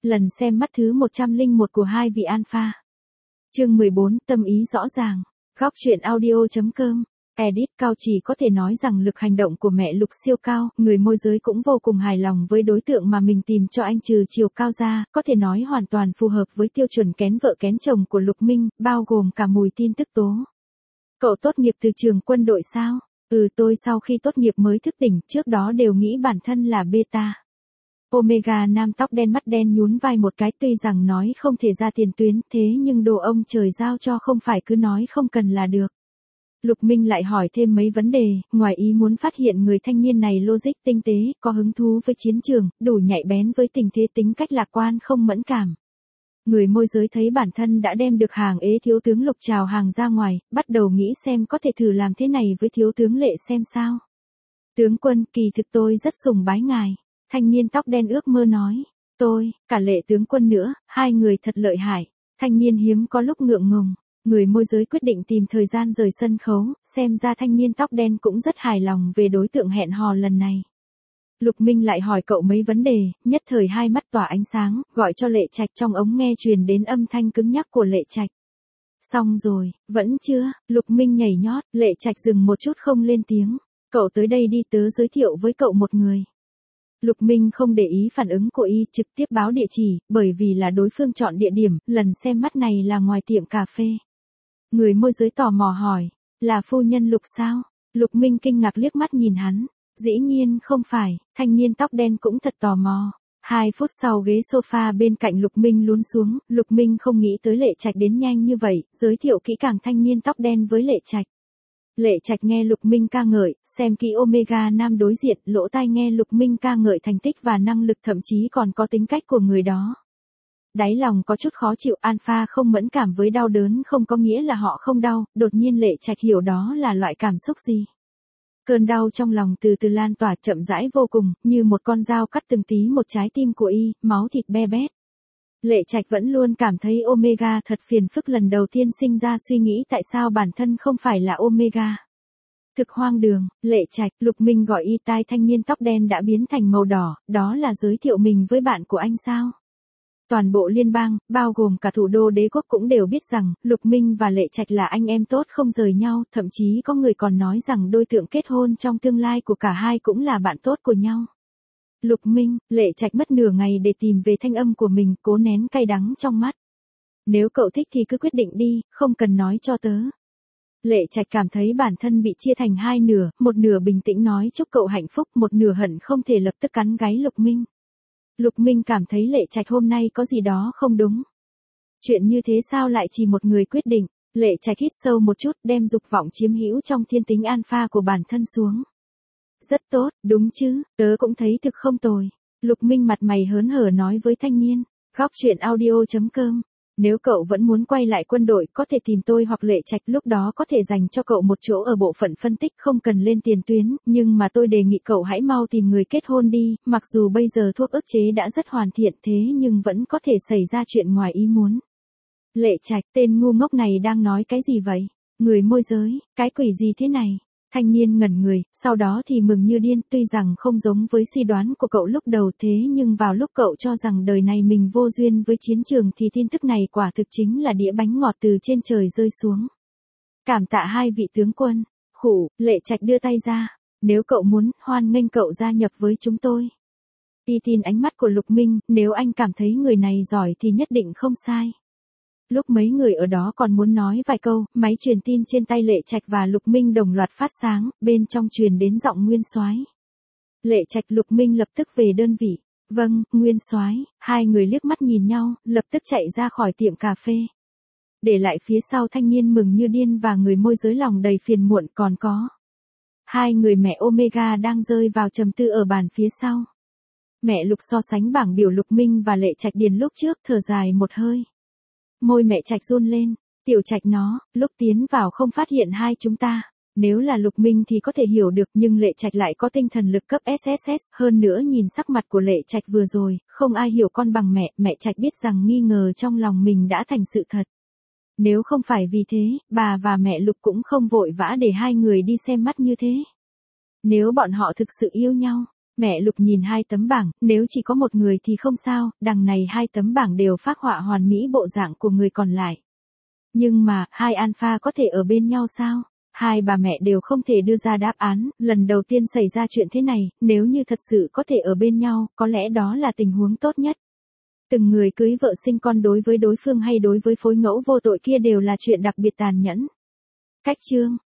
Lần xem mắt thứ 101 của hai vị alpha. Chương 14, tâm ý rõ ràng. Góc truyện audio.com. Edit Cao chỉ có thể nói rằng lực hành động của mẹ Lục siêu cao, người môi giới cũng vô cùng hài lòng với đối tượng mà mình tìm cho anh trừ chiều cao ra, có thể nói hoàn toàn phù hợp với tiêu chuẩn kén vợ kén chồng của Lục Minh, bao gồm cả mùi tin tức tố. Cậu tốt nghiệp từ trường quân đội sao? Tôi sau khi tốt nghiệp mới thức tỉnh, trước đó đều nghĩ bản thân là beta. Omega nam tóc đen mắt đen nhún vai một cái, tuy rằng nói không thể ra tiền tuyến, thế nhưng đồ ông trời giao cho không phải cứ nói không cần là được. Lục Minh lại hỏi thêm mấy vấn đề, ngoài ý muốn phát hiện người thanh niên này logic tinh tế, có hứng thú với chiến trường, đủ nhạy bén với tình thế, tính cách lạc quan không mẫn cảm. Người môi giới thấy bản thân đã đem được hàng ế thiếu tướng Lục chào hàng ra ngoài, bắt đầu nghĩ xem có thể thử làm thế này với thiếu tướng Lệ xem sao. Tướng quân, kỳ thực tôi rất sùng bái ngài. Thanh niên tóc đen ước mơ nói. Tôi, cả Lệ tướng quân nữa, hai người thật lợi hại. Thanh niên hiếm có lúc ngượng ngùng. Người môi giới quyết định tìm thời gian rời sân khấu, xem ra thanh niên tóc đen cũng rất hài lòng về đối tượng hẹn hò lần này. Lục Minh lại hỏi cậu mấy vấn đề, nhất thời hai mắt tỏa ánh sáng, gọi cho Lệ Trạch, trong ống nghe truyền đến âm thanh cứng nhắc của Lệ Trạch. Xong rồi, vẫn chưa, Lục Minh nhảy nhót, Lệ Trạch dừng một chút không lên tiếng. Cậu tới đây đi, tớ giới thiệu với cậu một người. Lục Minh không để ý phản ứng của y, trực tiếp báo địa chỉ, bởi vì là đối phương chọn địa điểm, lần xem mắt này là ngoài tiệm cà phê. Người môi giới tò mò hỏi, là phu nhân Lục sao? Lục Minh kinh ngạc liếc mắt nhìn hắn. Dĩ nhiên không phải, thanh niên tóc đen cũng thật tò mò. 2 phút sau ghế sofa bên cạnh Lục Minh lún xuống, Lục Minh không nghĩ tới Lệ Trạch đến nhanh như vậy, giới thiệu kỹ càng thanh niên tóc đen với Lệ Trạch. Lệ Trạch nghe Lục Minh ca ngợi, xem kỹ Omega nam đối diện, lỗ tai nghe Lục Minh ca ngợi thành tích và năng lực, thậm chí còn có tính cách của người đó. Đáy lòng có chút khó chịu, alpha không mẫn cảm với đau đớn không có nghĩa là họ không đau, đột nhiên Lệ Trạch hiểu đó là loại cảm xúc gì. Cơn đau trong lòng từ từ lan tỏa chậm rãi vô cùng, như một con dao cắt từng tí một trái tim của y, máu thịt be bét. Lệ Trạch vẫn luôn cảm thấy Omega thật phiền phức, lần đầu tiên sinh ra suy nghĩ tại sao bản thân không phải là Omega. Thực hoang đường, Lệ Trạch, Lục Minh gọi y, tai thanh niên tóc đen đã biến thành màu đỏ, đó là giới thiệu mình với bạn của anh sao? Toàn bộ liên bang, bao gồm cả thủ đô đế quốc cũng đều biết rằng, Lục Minh và Lệ Trạch là anh em tốt không rời nhau, thậm chí có người còn nói rằng đôi tượng kết hôn trong tương lai của cả hai cũng là bạn tốt của nhau. Lục Minh, Lệ Trạch mất nửa ngày để tìm về thanh âm của mình, cố nén cay đắng trong mắt. Nếu cậu thích thì cứ quyết định đi, không cần nói cho tớ. Lệ Trạch cảm thấy bản thân bị chia thành hai nửa, một nửa bình tĩnh nói chúc cậu hạnh phúc, một nửa hận không thể lập tức cắn gáy Lục Minh. Lục Minh cảm thấy Lệ Trạch hôm nay có gì đó không đúng. Chuyện như thế sao lại chỉ một người quyết định? Lệ Trạch hít sâu một chút, đem dục vọng chiếm hữu trong thiên tính alpha của bản thân xuống. Rất tốt, đúng chứ, tớ cũng thấy thực không tồi. Lục Minh mặt mày hớn hở nói với thanh niên. Góc truyện audio.com. Nếu cậu vẫn muốn quay lại quân đội, có thể tìm tôi hoặc Lệ Trạch, lúc đó có thể dành cho cậu một chỗ ở bộ phận phân tích, không cần lên tiền tuyến, nhưng mà tôi đề nghị cậu hãy mau tìm người kết hôn đi, mặc dù bây giờ thuốc ức chế đã rất hoàn thiện thế nhưng vẫn có thể xảy ra chuyện ngoài ý muốn. Lệ Trạch, tên ngu ngốc này đang nói cái gì vậy? Người môi giới, cái quỷ gì thế này? Thanh niên ngẩn người, sau đó thì mừng như điên, tuy rằng không giống với suy đoán của cậu lúc đầu thế nhưng vào lúc cậu cho rằng đời này mình vô duyên với chiến trường thì tin tức này quả thực chính là đĩa bánh ngọt từ trên trời rơi xuống. Cảm tạ hai vị tướng quân. Khủ, Lệ Trạch đưa tay ra. Nếu cậu muốn, hoan nghênh cậu gia nhập với chúng tôi. Y tin ánh mắt của Lục Minh, nếu anh cảm thấy người này giỏi thì nhất định không sai. Lúc mấy người ở đó còn muốn nói vài câu, máy truyền tin trên tay Lệ Trạch và Lục Minh đồng loạt phát sáng, bên trong truyền đến giọng Nguyên Soái. Lệ Trạch, Lục Minh lập tức về đơn vị. Vâng, Nguyên Soái. Hai người liếc mắt nhìn nhau, lập tức chạy ra khỏi tiệm cà phê. Để lại phía sau thanh niên mừng như điên và người môi giới lòng đầy phiền muộn, còn có hai người mẹ Omega đang rơi vào trầm tư ở bàn phía sau. Mẹ Lục so sánh bảng biểu Lục Minh và Lệ Trạch điền lúc trước, thở dài một hơi. Môi mẹ Trạch run lên, Tiểu Trạch nó, lúc tiến vào không phát hiện hai chúng ta. Nếu là Lục Minh thì có thể hiểu được, nhưng Lệ Trạch lại có tinh thần lực cấp SSS, hơn nữa nhìn sắc mặt của Lệ Trạch vừa rồi, không ai hiểu con bằng mẹ Trạch biết rằng nghi ngờ trong lòng mình đã thành sự thật. Nếu không phải vì thế, bà và mẹ Lục cũng không vội vã để hai người đi xem mắt như thế. Nếu bọn họ thực sự yêu nhau, Mẹ Lục nhìn hai tấm bảng, nếu chỉ có một người thì không sao, đằng này hai tấm bảng đều phác họa hoàn mỹ bộ dạng của người còn lại. Nhưng mà, hai alpha có thể ở bên nhau sao? Hai bà mẹ đều không thể đưa ra đáp án, lần đầu tiên xảy ra chuyện thế này, nếu như thật sự có thể ở bên nhau, có lẽ đó là tình huống tốt nhất. Từng người cưới vợ sinh con đối với đối phương hay đối với phối ngẫu vô tội kia đều là chuyện đặc biệt tàn nhẫn. Cách chương